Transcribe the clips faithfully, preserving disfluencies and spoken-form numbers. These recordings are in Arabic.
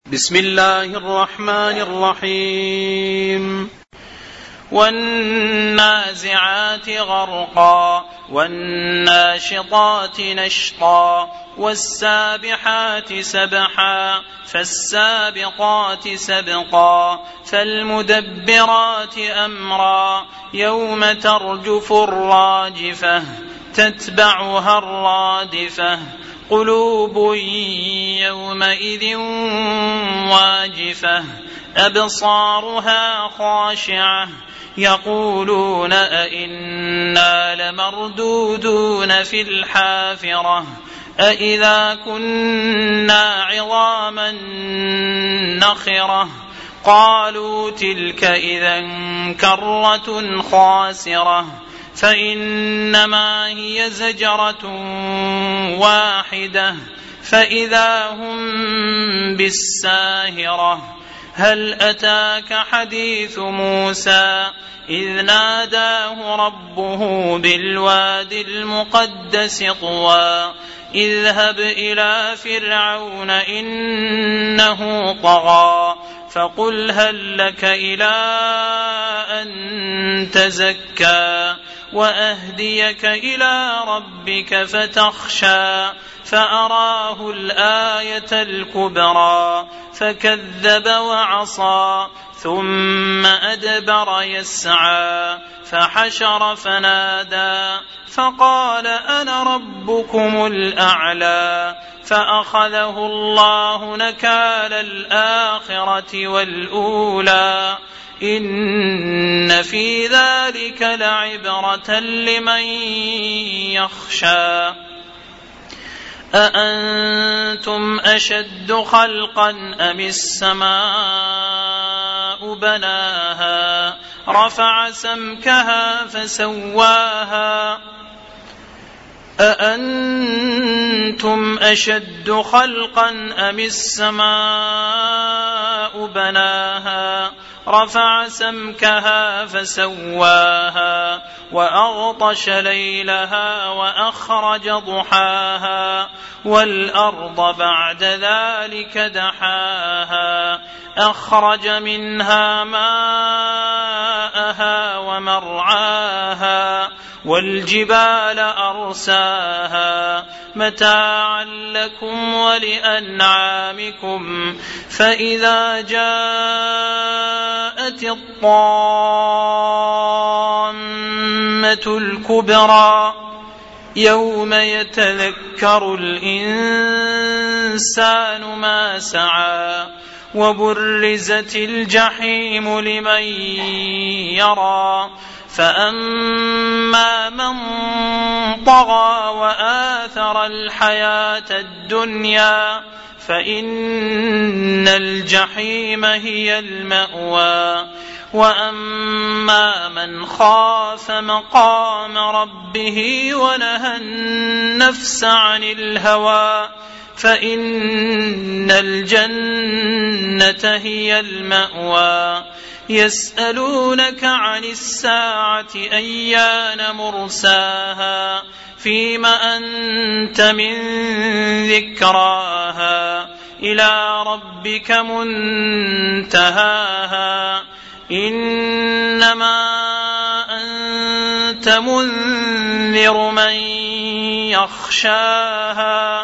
بسم الله الرحمن الرحيم والنازعات غرقا والناشطات نشطا والسابحات سبحا فالسابقات سبقا فالمدبرات أمرا يوم ترجف الراجفة تتبعها الرادفة قلوب يومئذ واجفة أبصارها خاشعة يقولون أئنا لمردودون في الحافرة أئذا كنا عظاما نخرة قالوا تلك إذا كرة خاسرة فإنما هي زجرة واحدة فإذا هم بالساهرة هل أتاك حديث موسى إذ ناداه ربه بالوادي المقدس طوى اذهب إلى فرعون إنه طغى فقل هل لك إلى أن تزكى وأهديك إلى ربك فتخشى فأراه الآية الكبرى فكذب وعصى ثم أدبر يسعى فحشر فنادى فقال أنا ربكم الأعلى فأخذه الله نكال الآخرة والأولى إن في ذلك لعبرة لمن يخشى أأنتم أشد خلقا أم السماء بناها رفع سمكها فسواها أأنتم أشد خلقا أم السماء بناها رفع سمكها فسواها وأغطش ليلها وأخرج ضحاها والأرض بعد ذلك دحاها أخرج منها ماءها ومرعاها والجبال أرساها متاعا لكم ولأنعامكم فإذا جاءت الطامة الكبرى يوم يتذكر الإنسان ما سعى وبرزت الجحيم لمن يرى فأما من طغى وآثر الحياة الدنيا فإن الجحيم هي المأوى وأما من خاف مقام ربه ونهى النفس عن الهوى فإن الجنة هي المأوى يسألونك عن الساعة أيان مرساها فيم أنت من ذكراها إلى ربك منتهاها إنما أنت منذر من يخشاها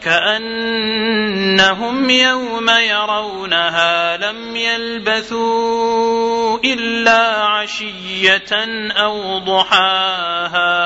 كأنهم يوم يرونها لم يلبثوا إلا عشية أو ضحاها.